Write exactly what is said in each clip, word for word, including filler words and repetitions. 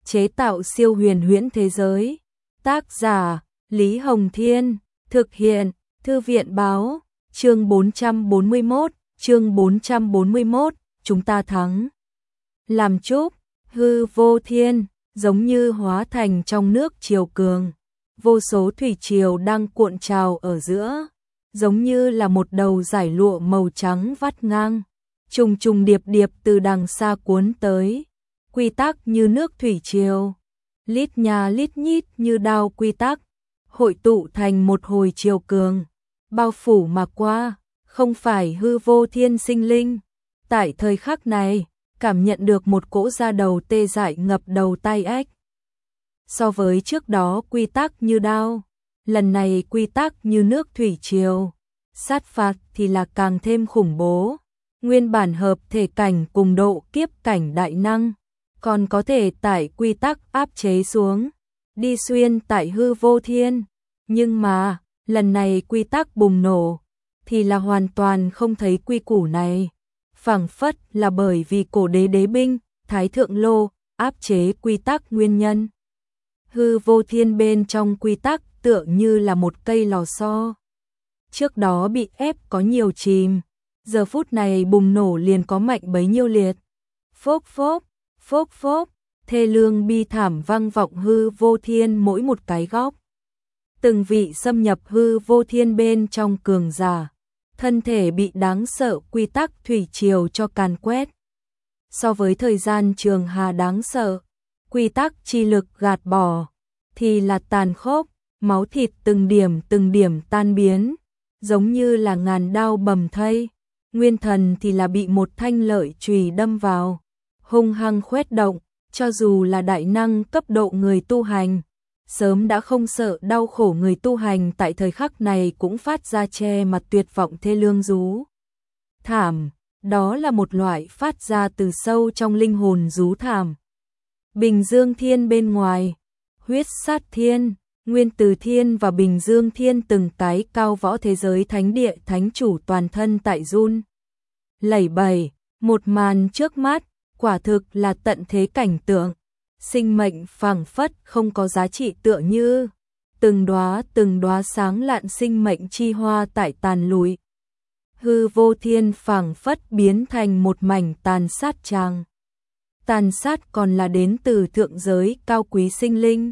chế tạo siêu huyền huyễn thế giới. Tác giả Lý Hồng Thiên, thực hiện Thư viện Báo, chương bốn trăm bốn mươi mốt, chương bốn trăm bốn mươi mốt, chúng ta thắng. Làm chúc, hư vô thiên, giống như hóa thành trong nước triều cường, vô số thủy triều đang cuộn trào ở giữa, giống như là một đầu dải lụa màu trắng vắt ngang, trùng trùng điệp điệp từ đằng xa cuốn tới, quy tắc như nước thủy triều, lít nhà lít nhít như đao quy tắc, hội tụ thành một hồi triều cường, bao phủ mà qua, không phải hư vô thiên sinh linh. Tại thời khắc này, cảm nhận được một cỗ da đầu tê dại ngập đầu tai ếch. So với trước đó quy tắc như đao, lần này quy tắc như nước thủy triều, sát phạt thì là càng thêm khủng bố. Nguyên bản hợp thể cảnh cùng độ kiếp cảnh đại năng, còn có thể tải quy tắc áp chế xuống, đi xuyên tại hư vô thiên. Nhưng mà, lần này quy tắc bùng nổ, thì là hoàn toàn không thấy quy củ này. Phảng phất là bởi vì cổ đế đế binh, thái thượng lô, áp chế quy tắc nguyên nhân. Hư vô thiên bên trong quy tắc tựa như là một cây lò xo. Trước đó bị ép có nhiều chìm, giờ phút này bùng nổ liền có mạnh bấy nhiêu liệt. Phốc phốc, phốc phốc, thê lương bi thảm vang vọng hư vô thiên mỗi một cái góc. Từng vị xâm nhập hư vô thiên bên trong cường giả, thân thể bị đáng sợ quy tắc thủy triều cho càn quét. So với thời gian trường hà đáng sợ, quy tắc chi lực gạt bỏ, thì là tàn khốc, máu thịt từng điểm từng điểm tan biến, giống như là ngàn đao bầm thây. Nguyên thần thì là bị một thanh lợi chùy đâm vào, hung hăng khuét động, cho dù là đại năng cấp độ người tu hành, sớm đã không sợ đau khổ người tu hành tại thời khắc này cũng phát ra che mặt tuyệt vọng thê lương rú thảm, đó là một loại phát ra từ sâu trong linh hồn rú thảm. Bình Dương Thiên bên ngoài, huyết sát thiên, Nguyên Từ Thiên và Bình Dương Thiên từng cái cao võ thế giới thánh địa thánh chủ toàn thân tại run lẩy bẩy, một màn trước mắt, quả thực là tận thế cảnh tượng. Sinh mệnh phảng phất không có giá trị tựa như từng đóa từng đóa sáng lạn sinh mệnh chi hoa tại tàn lụi. Hư vô thiên phảng phất biến thành một mảnh tàn sát tràng. Tàn sát còn là đến từ thượng giới cao quý sinh linh.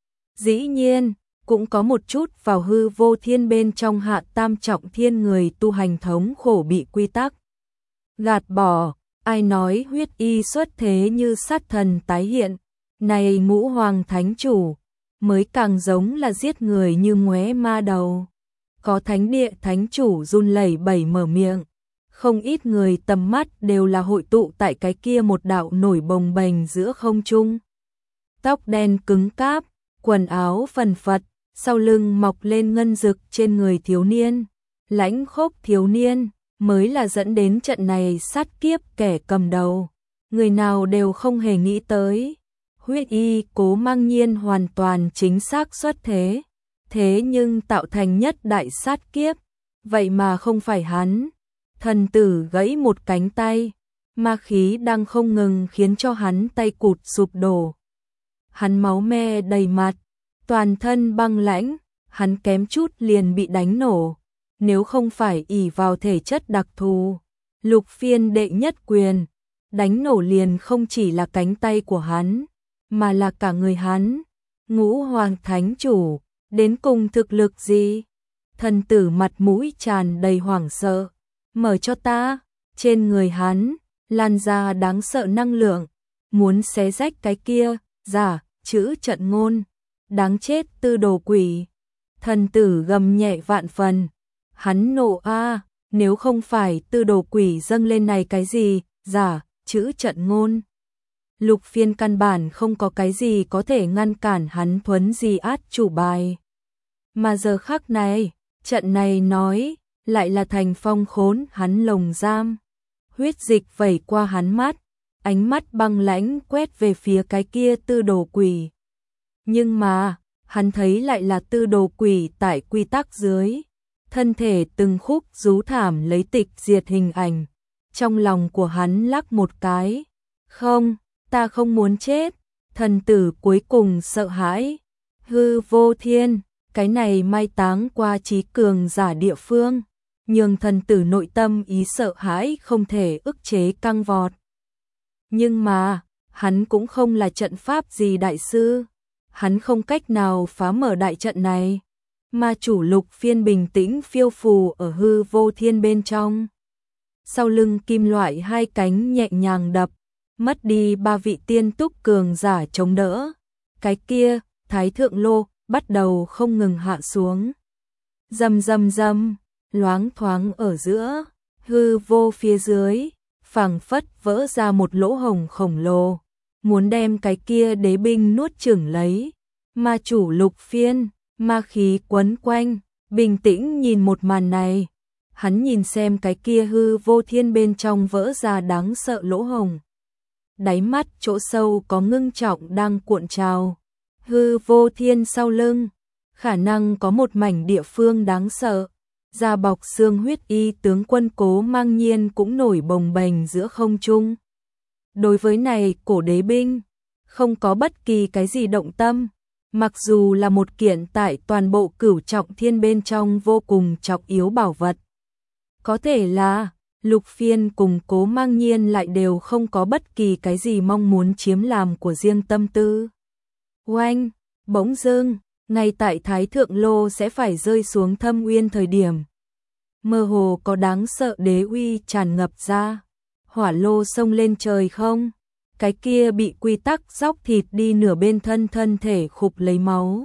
Dĩ nhiên, cũng có một chút vào hư vô thiên bên trong hạ tam trọng thiên người tu hành thống khổ bị quy tắc gạt bỏ. Ai nói huyết y xuất thế như sát thần tái hiện, này ngũ hoàng thánh chủ, mới càng giống là giết người như ngoé ma đầu. Có thánh địa thánh chủ run lẩy bẩy mở miệng, không ít người tầm mắt đều là hội tụ tại cái kia một đạo nổi bồng bềnh giữa không trung. Tóc đen cứng cáp, quần áo phần phật, sau lưng mọc lên ngân dực trên người thiếu niên, lãnh khốc thiếu niên, mới là dẫn đến trận này sát kiếp kẻ cầm đầu. Người nào đều không hề nghĩ tới. Huyết y Cố Mang Nhiên hoàn toàn chính xác xuất thế. Thế nhưng tạo thành nhất đại sát kiếp. Vậy mà không phải hắn. Thần tử gãy một cánh tay. Ma khí đang không ngừng khiến cho hắn tay cụt sụp đổ. Hắn máu me đầy mặt. Toàn thân băng lãnh. Hắn kém chút liền bị đánh nổ. Nếu không phải ỷ vào thể chất đặc thù, lục phiên đệ nhất quyền, đánh nổ liền không chỉ là cánh tay của hắn, mà là cả người hắn. Ngũ hoàng thánh chủ, đến cùng thực lực gì? Thần tử mặt mũi tràn đầy hoảng sợ, mở cho ta. Trên người hắn, lan ra đáng sợ năng lượng, muốn xé rách cái kia, giả, chữ trận ngôn. Đáng chết tư đồ quỷ. Thần tử gầm nhẹ vạn phần. Hắn nộ a, nếu không phải tư đồ quỷ dâng lên này cái gì, giả, chữ trận ngôn. Lục phiên căn bản không có cái gì có thể ngăn cản hắn thuấn di át chủ bài. Mà giờ khắc này, trận này nói, lại là thành phong khốn hắn lồng giam. Huyết dịch vẩy qua hắn mắt, ánh mắt băng lãnh quét về phía cái kia tư đồ quỷ. Nhưng mà, hắn thấy lại là tư đồ quỷ tại quy tắc dưới. Thân thể từng khúc rú thảm lấy tịch diệt hình ảnh. Trong lòng của hắn lắc một cái. Không, ta không muốn chết. Thần tử cuối cùng sợ hãi. Hư vô thiên, cái này mai táng qua trí cường giả địa phương, nhưng thần tử nội tâm ý sợ hãi không thể ức chế căng vọt. Nhưng mà, hắn cũng không là trận pháp gì đại sư, hắn không cách nào phá mở đại trận này. Ma chủ Lục Phiên bình tĩnh phiêu phù ở hư vô thiên bên trong. Sau lưng kim loại hai cánh nhẹ nhàng đập, mất đi ba vị tiên túc cường giả chống đỡ. Cái kia, Thái Thượng Lô, bắt đầu không ngừng hạ xuống. Rầm rầm rầm, loáng thoáng ở giữa, hư vô phía dưới, phảng phất vỡ ra một lỗ hổng khổng lồ, muốn đem cái kia đế binh nuốt chửng lấy. Ma chủ Lục Phiên, ma khí quấn quanh, bình tĩnh nhìn một màn này. Hắn nhìn xem cái kia hư vô thiên bên trong vỡ ra đáng sợ lỗ hổng. Đáy mắt chỗ sâu có ngưng trọng đang cuộn trào. Hư vô thiên sau lưng, khả năng có một mảnh địa phương đáng sợ. Da bọc xương huyết y tướng quân Cố Mang Nhiên cũng nổi bồng bềnh giữa không trung. Đối với này cổ đế binh, không có bất kỳ cái gì động tâm. Mặc dù là một kiện tại toàn bộ cửu trọng thiên bên trong vô cùng trọng yếu bảo vật. Có thể là, Lục Phiên cùng Cố Mang Nhiên lại đều không có bất kỳ cái gì mong muốn chiếm làm của riêng tâm tư. Oanh, bỗng dưng, ngay tại Thái Thượng Lô sẽ phải rơi xuống thâm uyên thời điểm. Mơ hồ có đáng sợ đế uy tràn ngập ra. Hỏa lô xông lên trời không? Cái kia bị quy tắc róc thịt đi nửa bên thân thân thể khục lấy máu.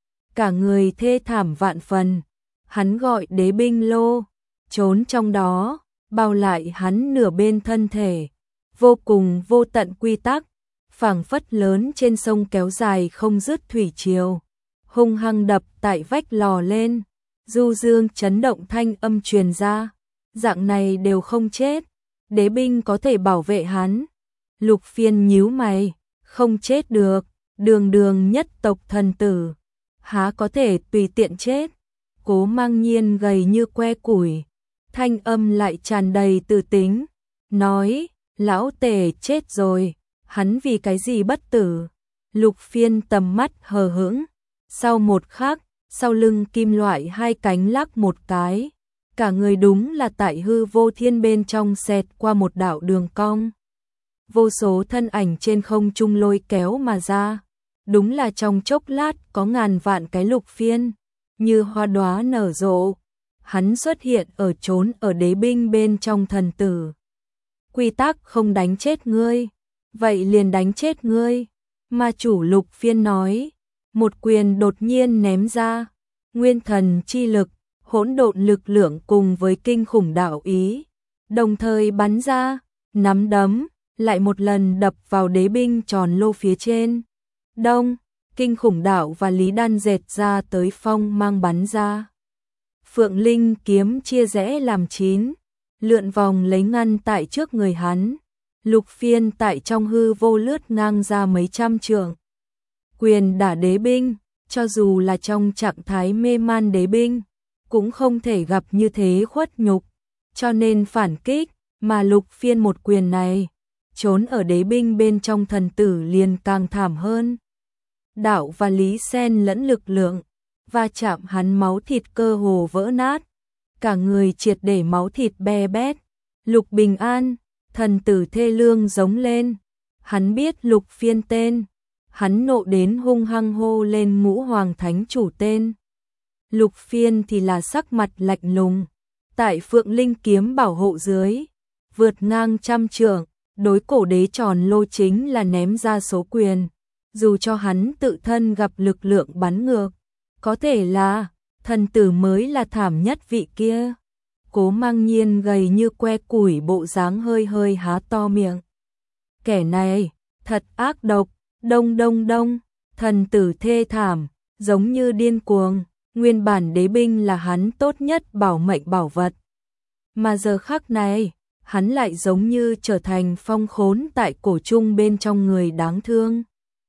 Cả người thê thảm vạn phần. Hắn gọi đế binh lô, trốn trong đó, bao lại hắn nửa bên thân thể. Vô cùng vô tận quy tắc, phảng phất lớn trên sông kéo dài không dứt thủy triều. Hung hăng đập tại vách lò lên, du dương chấn động thanh âm truyền ra. Dạng này đều không chết, đế binh có thể bảo vệ hắn. Lục Phiên nhíu mày, không chết được, đường đường nhất tộc thần tử, há có thể tùy tiện chết. Cố Mang Nhiên gầy như que củi, thanh âm lại tràn đầy tự tính, nói, lão tể chết rồi, hắn vì cái gì bất tử. Lục Phiên tầm mắt hờ hững, sau một khắc, sau lưng kim loại hai cánh lắc một cái, cả người đúng là tại hư vô thiên bên trong xẹt qua một đạo đường cong. Vô số thân ảnh trên không trung lôi kéo mà ra, đúng là trong chốc lát có ngàn vạn cái Lục Phiên, như hoa đóa nở rộ. Hắn xuất hiện ở trốn ở đế binh bên trong thần tử. Quy tắc không đánh chết ngươi, vậy liền đánh chết ngươi. Ma chủ Lục Phiên nói, một quyền đột nhiên ném ra, nguyên thần chi lực, hỗn độn lực lượng cùng với kinh khủng đạo ý, đồng thời bắn ra, nắm đấm, lại một lần đập vào đế binh tròn lô phía trên. Đông, kinh khủng đạo và lý đan dệt ra tới phong mang bắn ra. Phượng Linh kiếm chia rẽ làm chín, lượn vòng lấy ngăn tại trước người hắn. Lục Phiên tại trong hư vô lướt ngang ra mấy trăm trượng. Quyền đả đế binh, cho dù là trong trạng thái mê man đế binh, cũng không thể gặp như thế khuất nhục, cho nên phản kích, mà Lục Phiên một quyền này, trốn ở đế binh bên trong thần tử liền càng thảm hơn. Đạo và lý xen lẫn lực lượng, va chạm hắn máu thịt cơ hồ vỡ nát, cả người triệt để máu thịt be bét. Lục Bình An, thần tử thê lương giống lên, hắn biết Lục Phiên tên, hắn nộ đến hung hăng hô lên Ngũ Hoàng Thánh Chủ tên. Lục Phiên thì là sắc mặt lạnh lùng, tại Phượng Linh kiếm bảo hộ dưới, vượt ngang trăm trượng, đối cổ đế tròn lô chính là ném ra số quyền, dù cho hắn tự thân gặp lực lượng bắn ngược, có thể là thần tử mới là thảm nhất vị kia. Cố Mang Nhiên gầy như que củi bộ dáng hơi hơi há to miệng. Kẻ này, thật ác độc, đông đông đông, thần tử thê thảm, giống như điên cuồng, nguyên bản đế binh là hắn tốt nhất bảo mệnh bảo vật. Mà giờ khắc này, hắn lại giống như trở thành phong khốn tại cổ trung bên trong người đáng thương.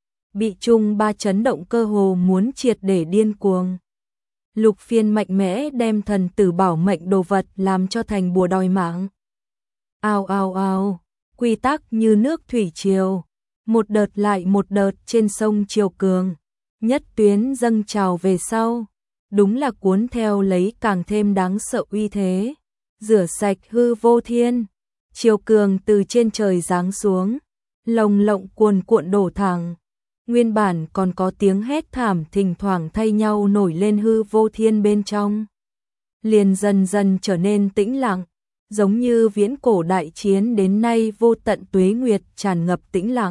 Bị trung ba chấn động cơ hồ muốn triệt để điên cuồng. Lục Phiên mạnh mẽ đem thần tử bảo mệnh đồ vật làm cho thành bùa đòi mạng. Ao ao ao, quy tắc như nước thủy triều, Một đợt lại một đợt trên sông triều cường, nhất tuyến dâng trào về sau, đúng là cuốn theo lấy càng thêm đáng sợ uy thế, rửa sạch hư vô thiên. Triều cường từ trên trời giáng xuống, lồng lộng cuồn cuộn đổ thẳng. Nguyên bản còn có tiếng hét thảm thỉnh thoảng thay nhau nổi lên hư vô thiên bên trong. Liền dần dần trở nên tĩnh lặng, giống như viễn cổ đại chiến đến nay vô tận tuế nguyệt tràn ngập tĩnh lặng.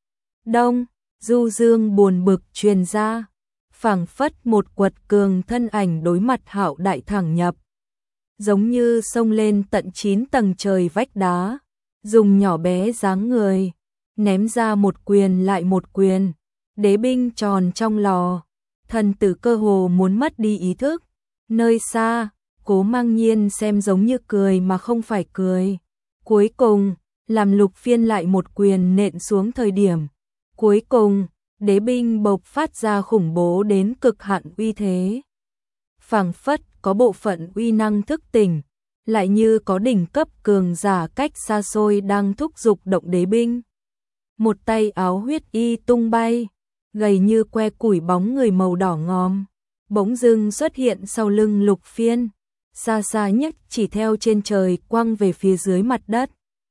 Đông, du dương buồn bực truyền ra, phảng phất một quật cường thân ảnh đối mặt Hạo Đại thẳng nhập. Giống như xông lên tận chín tầng trời vách đá, dùng nhỏ bé dáng người, ném ra một quyền lại một quyền, đế binh tròn trong lò, thần tử cơ hồ muốn mất đi ý thức. Nơi xa, Cố Mang Nhiên xem giống như cười mà không phải cười. Cuối cùng, làm Lục Phiên lại một quyền nện xuống thời điểm. Cuối cùng, đế binh bộc phát ra khủng bố đến cực hạn uy thế. Phảng phất có bộ phận uy năng thức tỉnh, lại như có đỉnh cấp cường giả cách xa xôi đang thúc giục động đế binh. Một tay áo huyết y tung bay, gầy như que củi bóng người màu đỏ ngòm, bỗng dưng xuất hiện sau lưng Lục Phiên, xa xa nhất chỉ theo trên trời quăng về phía dưới mặt đất.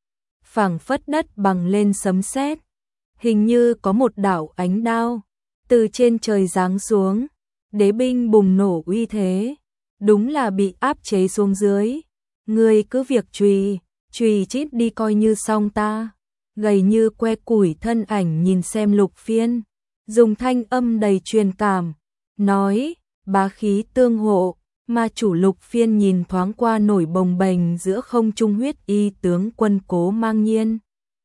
Phảng phất đất bằng lên sấm sét, hình như có một đạo ánh đao từ trên trời giáng xuống, đế binh bùng nổ uy thế, đúng là bị áp chế xuống dưới. Ngươi cứ việc chùy, chùy chít đi coi như xong ta. Gầy như que củi thân ảnh nhìn xem Lục Phiên, dùng thanh âm đầy truyền cảm, nói, bá khí tương hộ. Ma chủ Lục Phiên nhìn thoáng qua nổi bồng bềnh giữa không trung huyết y tướng quân Cố Mang Nhiên.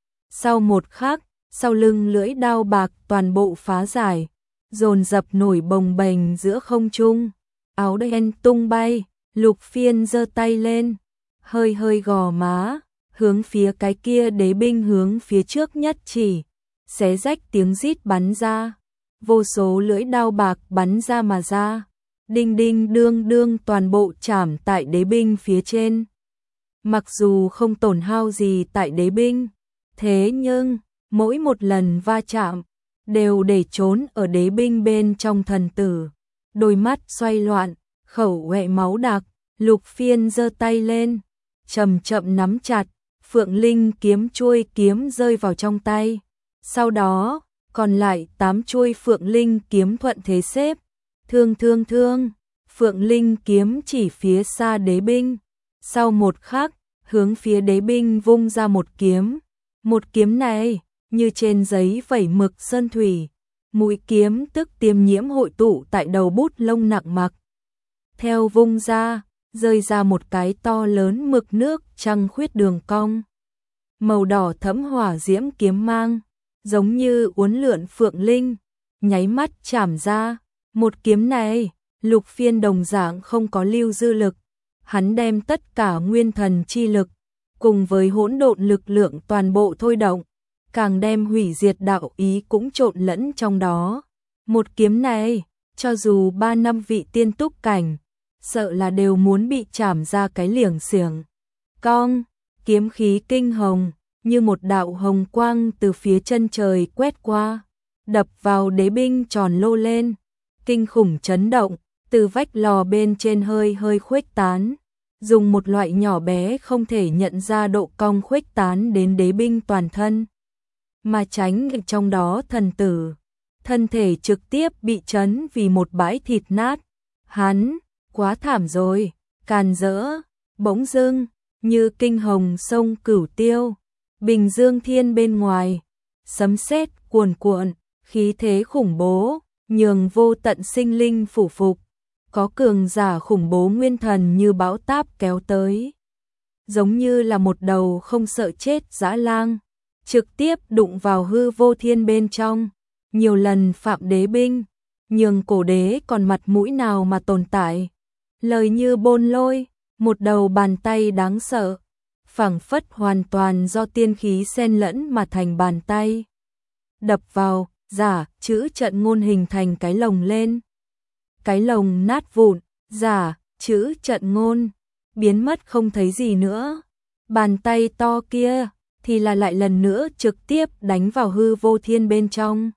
Sau một khắc, sau lưng lưỡi đao bạc toàn bộ phá giải, dồn dập nổi bồng bềnh giữa không trung, áo đen tung bay. Lục Phiên giơ tay lên, hơi hơi gò má, hướng phía cái kia đế binh hướng phía trước nhất chỉ, xé rách tiếng rít bắn ra, vô số lưỡi đao bạc bắn ra mà ra, đinh đinh đương đương toàn bộ chạm tại đế binh phía trên. Mặc dù không tổn hao gì tại đế binh, thế nhưng mỗi một lần va chạm đều để trốn ở đế binh bên trong thần tử, đôi mắt xoay loạn, khẩu quẹ máu đặc. Lục Phiên giơ tay lên, chậm chậm nắm chặt, Phượng Linh kiếm chuôi kiếm rơi vào trong tay. Sau đó, còn lại tám chuôi Phượng Linh kiếm thuận thế xếp. Thương thương thương, Phượng Linh kiếm chỉ phía xa đế binh. Sau một khắc, hướng phía đế binh vung ra một kiếm. Một kiếm này, như trên giấy vẩy mực sơn thủy. Mũi kiếm tức tiêm nhiễm hội tụ tại đầu bút lông nặng mặc. Theo vung ra, rơi ra một cái to lớn mực nước trăng khuyết đường cong. Màu đỏ thẫm hỏa diễm kiếm mang, giống như uốn lượn Phượng Linh, nháy mắt chảm ra. Một kiếm này, Lục Phiên đồng dạng không có lưu dư lực, hắn đem tất cả nguyên thần chi lực, cùng với hỗn độn lực lượng toàn bộ thôi động, càng đem hủy diệt đạo ý cũng trộn lẫn trong đó. Một kiếm này, cho dù ba năm vị tiên túc cảnh, sợ là đều muốn bị chảm ra cái liềng xiềng. Cong, kiếm khí kinh hồng, như một đạo hồng quang từ phía chân trời quét qua, đập vào đế binh tròn lô lên, kinh khủng chấn động, từ vách lò bên trên hơi hơi khuếch tán, dùng một loại nhỏ bé không thể nhận ra độ cong khuếch tán đến đế binh toàn thân, mà tránh trong đó thần tử, thân thể trực tiếp bị chấn vì một bãi thịt nát. Hắn quá thảm rồi, càn rỡ, bỗng dưng, như kinh hồng sông Cửu Tiêu, bình dương thiên bên ngoài, sấm sét cuồn cuộn, khí thế khủng bố, nhường vô tận sinh linh phủ phục, có cường giả khủng bố nguyên thần như bão táp kéo tới, giống như là một đầu không sợ chết dã lang, trực tiếp đụng vào hư vô thiên bên trong, nhiều lần phạm đế binh, nhường cổ đế còn mặt mũi nào mà tồn tại. Lời như bôn lôi, một đầu bàn tay đáng sợ, phảng phất hoàn toàn do tiên khí xen lẫn mà thành bàn tay. Đập vào, giả, chữ trận ngôn hình thành cái lồng lên. Cái lồng nát vụn, giả, chữ trận ngôn, biến mất không thấy gì nữa. Bàn tay to kia, thì là lại lần nữa trực tiếp đánh vào hư vô thiên bên trong.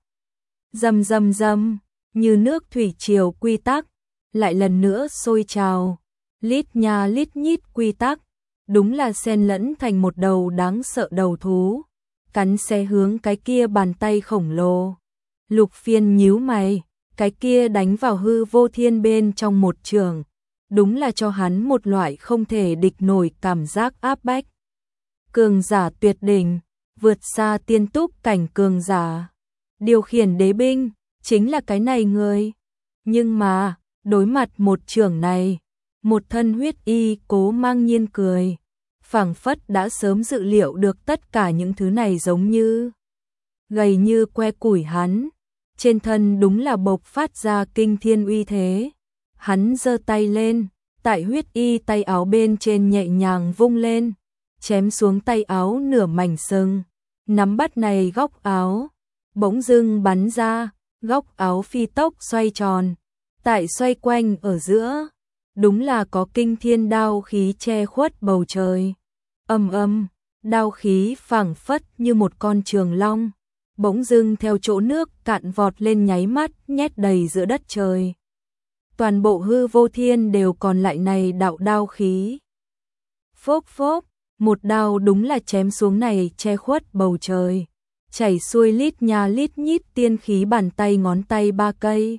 Rầm rầm rầm, như nước thủy triều quy tắc, lại lần nữa sôi trào, lít nha lít nhít quy tắc, đúng là xen lẫn thành một đầu đáng sợ đầu thú, cắn xé hướng cái kia bàn tay khổng lồ. Lục Phiên nhíu mày, cái kia đánh vào hư vô thiên bên trong một trường, đúng là cho hắn một loại không thể địch nổi cảm giác áp bách. Cường giả tuyệt đỉnh, vượt xa tiên túc cảnh cường giả, điều khiển đế binh, chính là cái này người. Nhưng mà, đối mặt một trường này, một thân huyết y Cố Mang Nhiên cười, phảng phất đã sớm dự liệu được tất cả những thứ này, giống như gầy như que củi hắn, trên thân đúng là bộc phát ra kinh thiên uy thế. Hắn giơ tay lên, tại huyết y tay áo bên trên nhẹ nhàng vung lên, chém xuống tay áo nửa mảnh sừng, nắm bắt này góc áo, bỗng dưng bắn ra, góc áo phi tốc xoay tròn, tại xoay quanh ở giữa, đúng là có kinh thiên đao khí che khuất bầu trời. Ầm ầm, đao khí phảng phất như một con trường long, bỗng dưng theo chỗ nước cạn vọt lên nháy mắt nhét đầy giữa đất trời. Toàn bộ hư vô thiên đều còn lại này đạo đao khí. Phốc phốc, một đao đúng là chém xuống này che khuất bầu trời, chảy xuôi lít nha lít nhít tiên khí bàn tay ngón tay ba cây.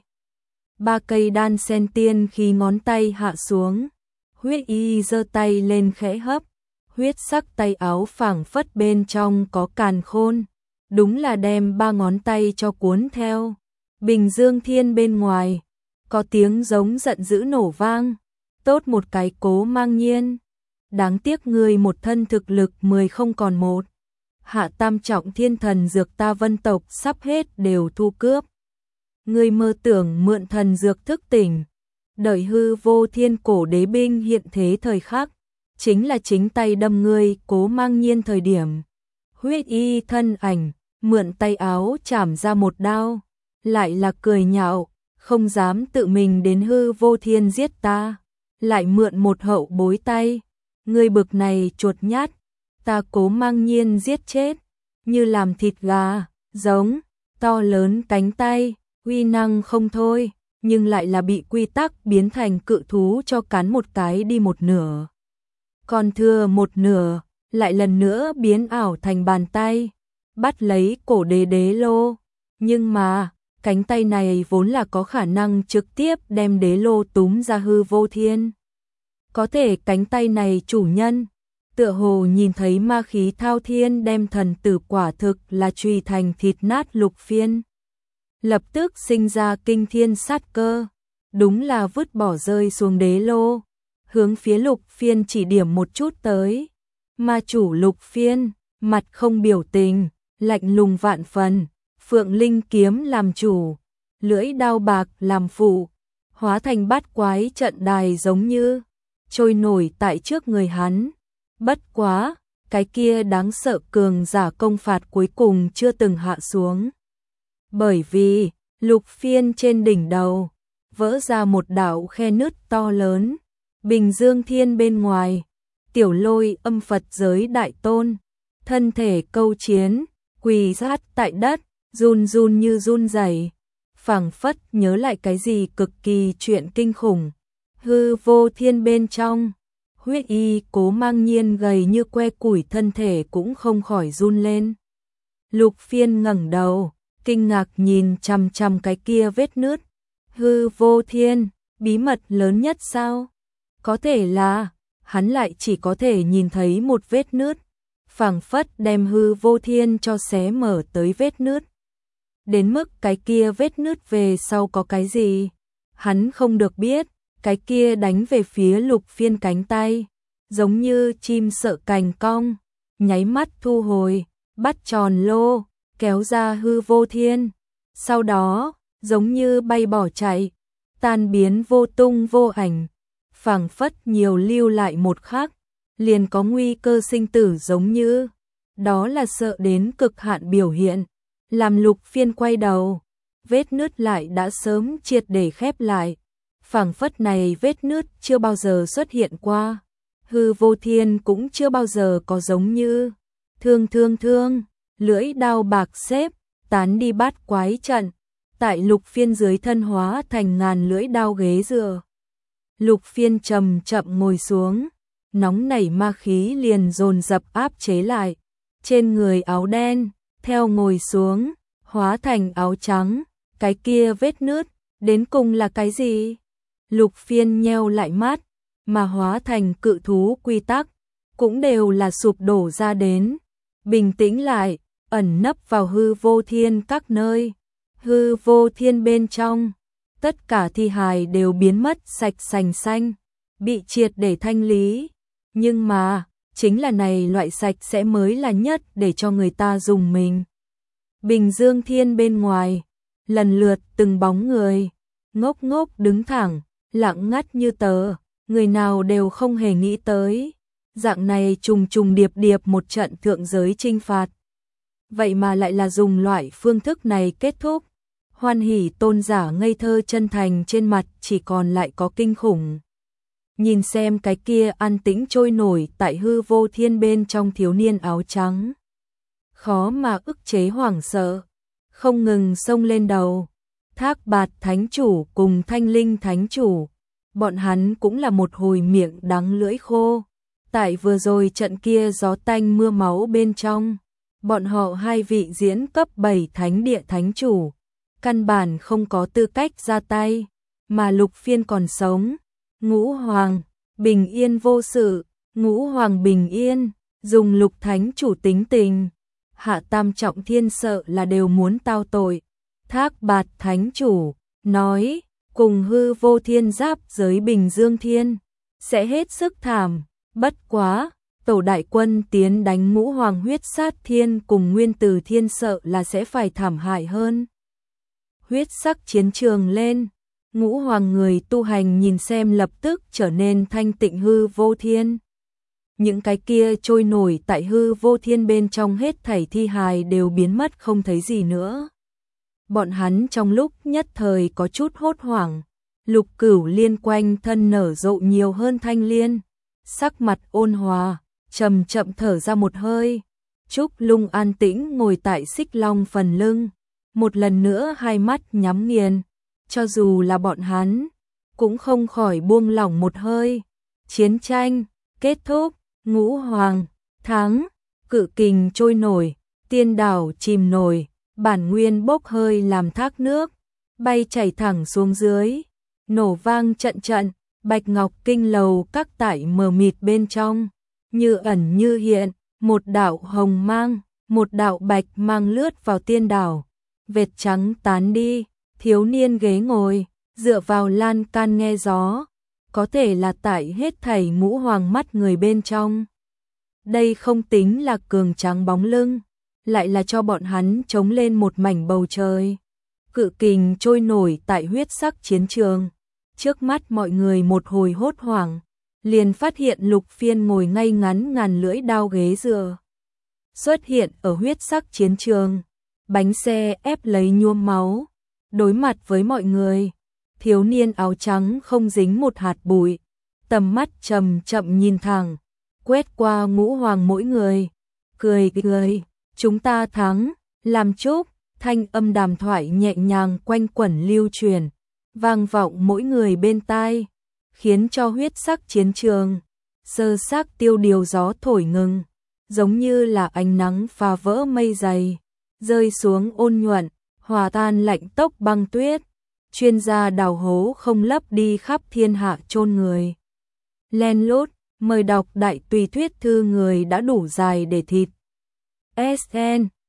Ba cây đan sen tiên khí ngón tay hạ xuống, huyết y giơ tay lên khẽ hấp, huyết sắc tay áo phảng phất bên trong có càn khôn, đúng là đem ba ngón tay cho cuốn theo. Bình Dương Thiên bên ngoài, có tiếng giống giận dữ nổ vang, tốt một cái Cố Mang Nhiên, đáng tiếc người một thân thực lực mười không còn một, hạ tam trọng thiên thần dược ta Vân tộc sắp hết đều thu cướp. Người mơ tưởng mượn thần dược thức tỉnh, đợi hư vô thiên cổ đế binh hiện thế thời khắc, chính là chính tay đâm ngươi Cố Mang Nhiên thời điểm. Huyết y thân ảnh, mượn tay áo chảm ra một đao, lại là cười nhạo, không dám tự mình đến hư vô thiên giết ta, lại mượn một hậu bối tay, ngươi bực này chuột nhát, ta Cố Mang Nhiên giết chết, như làm thịt gà, giống, to lớn cánh tay, uy năng không thôi, nhưng lại là bị quy tắc biến thành cự thú cho cắn một cái đi một nửa. Còn thừa một nửa, lại lần nữa biến ảo thành bàn tay, bắt lấy cổ đế đế lô. Nhưng mà, cánh tay này vốn là có khả năng trực tiếp đem đế lô túm ra hư vô thiên. Có thể cánh tay này chủ nhân, tựa hồ nhìn thấy ma khí thao thiên đem thần tử quả thực là truy thành thịt nát Lục Phiên. Lập tức sinh ra kinh thiên sát cơ, đúng là vứt bỏ rơi xuống đế lô, hướng phía Lục Phiên chỉ điểm một chút tới. Ma chủ Lục Phiên, mặt không biểu tình, lạnh lùng vạn phần, phượng linh kiếm làm chủ, lưỡi đao bạc làm phụ, hóa thành bát quái trận đài giống như trôi nổi tại trước người hắn. Bất quá, cái kia đáng sợ cường giả công phạt cuối cùng chưa từng hạ xuống. Bởi vì, Lục Phiên trên đỉnh đầu, vỡ ra một đạo khe nứt to lớn, Bình Dương Thiên bên ngoài, Tiểu Lôi âm Phật giới đại tôn, thân thể câu chiến, quỳ sát tại đất, run run như run rẩy, phảng phất nhớ lại cái gì cực kỳ chuyện kinh khủng. Hư vô thiên bên trong, huyết y Cố Mang Nhiên gầy như que củi thân thể cũng không khỏi run lên. Lục Phiên ngẩng đầu, kinh ngạc nhìn chằm chằm cái kia vết nứt. Hư vô thiên, bí mật lớn nhất sao? Có thể là, hắn lại chỉ có thể nhìn thấy một vết nứt, phảng phất đem hư vô thiên cho xé mở tới vết nứt. Đến mức cái kia vết nứt về sau có cái gì, hắn không được biết. Cái kia đánh về phía Lục Phiên cánh tay, giống như chim sợ cành cong, nháy mắt thu hồi, bắt tròn lô, kéo ra hư vô thiên. Sau đó, giống như bay bỏ chạy, tan biến vô tung vô ảnh, phảng phất nhiều lưu lại một khắc, liền có nguy cơ sinh tử giống như. Đó là sợ đến cực hạn biểu hiện, làm Lục Phiên quay đầu, vết nứt lại đã sớm triệt để khép lại. Phảng phất này vết nứt chưa bao giờ xuất hiện qua, hư vô thiên cũng chưa bao giờ có giống như Thương thương thương, lưỡi đao bạc xếp, tán đi bát quái trận. Tại Lục Phiên dưới thân hóa thành ngàn lưỡi đao ghế dựa. Lục Phiên chậm chậm ngồi xuống, nóng nảy ma khí liền dồn dập áp chế lại. Trên người áo đen, theo ngồi xuống, hóa thành áo trắng, cái kia vết nứt, đến cùng là cái gì? Lục Phiên nheo lại mắt, mà hóa thành cự thú quy tắc, cũng đều là sụp đổ ra đến. Bình tĩnh lại, ẩn nấp vào hư vô thiên các nơi. Hư vô thiên bên trong, tất cả thi hài đều biến mất sạch sành xanh, bị triệt để thanh lý. Nhưng mà, chính là này loại sạch sẽ mới là nhất để cho người ta dùng mình. Bình Dương Thiên bên ngoài, lần lượt từng bóng người, ngốc ngốc đứng thẳng, lặng ngắt như tờ, người nào đều không hề nghĩ tới. Dạng này trùng trùng điệp điệp một trận thượng giới chinh phạt. Vậy mà lại là dùng loại phương thức này kết thúc. Hoan hỉ tôn giả ngây thơ chân thành trên mặt chỉ còn lại có kinh khủng. Nhìn xem cái kia an tĩnh trôi nổi tại hư vô thiên bên trong thiếu niên áo trắng. Khó mà ức chế hoảng sợ, không ngừng xông lên đầu. Thác Bạt Thánh Chủ cùng Thanh Linh Thánh Chủ, bọn hắn cũng là một hồi miệng đắng lưỡi khô. Tại vừa rồi trận kia gió tanh mưa máu bên trong, bọn họ hai vị diễn cấp bảy thánh địa thánh chủ, căn bản không có tư cách ra tay, mà Lục Phiên còn sống. Ngũ Hoàng, bình yên vô sự, Ngũ Hoàng bình yên, dùng Lục Thánh Chủ tính tình, hạ tam trọng thiên sợ là đều muốn tao tội. Thác Bạt Thánh Chủ nói, cùng hư vô thiên giáp giới Bình Dương Thiên, sẽ hết sức thảm, bất quá, tổ đại quân tiến đánh Ngũ Hoàng huyết sát thiên cùng Nguyên Tử Thiên sợ là sẽ phải thảm hại hơn. Huyết sắc chiến trường lên, Ngũ Hoàng người tu hành nhìn xem lập tức trở nên thanh tịnh hư vô thiên. Những cái kia trôi nổi tại hư vô thiên bên trong hết thảy thi hài đều biến mất không thấy gì nữa. Bọn hắn trong lúc nhất thời có chút hốt hoảng, Lục Cửu Liên quanh thân nở rộ nhiều hơn Thanh Liên, sắc mặt ôn hòa, chậm chậm thở ra một hơi. Trúc Lung an tĩnh ngồi tại xích long phần lưng, một lần nữa hai mắt nhắm nghiền, cho dù là bọn hắn, cũng không khỏi buông lỏng một hơi. Chiến tranh kết thúc, Ngũ Hoàng thắng, cự kình trôi nổi, tiên đảo chìm nổi, bản nguyên bốc hơi làm thác nước, bay chảy thẳng xuống dưới, nổ vang trận trận. Bạch Ngọc Kinh lầu các tại mờ mịt bên trong, như ẩn như hiện, một đạo hồng mang, một đạo bạch mang lướt vào tiên đảo, vệt trắng tán đi, thiếu niên ghế ngồi, dựa vào lan can nghe gió, có thể là tại hết thảy Ngũ Hoàng mắt người bên trong. Đây không tính là cường tráng bóng lưng, lại là cho bọn hắn chống lên một mảnh bầu trời. Cự kình trôi nổi tại huyết sắc chiến trường. Trước mắt mọi người một hồi hốt hoảng, liền phát hiện Lục Phiên ngồi ngay ngắn ngàn lưỡi đao ghế dựa. Xuất hiện ở huyết sắc chiến trường, bánh xe ép lấy nhuốm máu, đối mặt với mọi người. Thiếu niên áo trắng không dính một hạt bụi, tầm mắt chậm chậm nhìn thẳng, quét qua Ngũ Hoàng mỗi người, cười cười, chúng ta thắng, làm chúc, thanh âm đàm thoại nhẹ nhàng quanh quẩn lưu truyền, vang vọng mỗi người bên tai, khiến cho huyết sắc chiến trường, sơ xác tiêu điều gió thổi ngừng, giống như là ánh nắng phá vỡ mây dày, rơi xuống ôn nhuận, hòa tan lạnh tốc băng tuyết. Chuyên gia đào hố không lấp đi khắp thiên hạ chôn người. Len lút, mời đọc đại tùy thuyết thư người đã đủ dài để thịt. ét en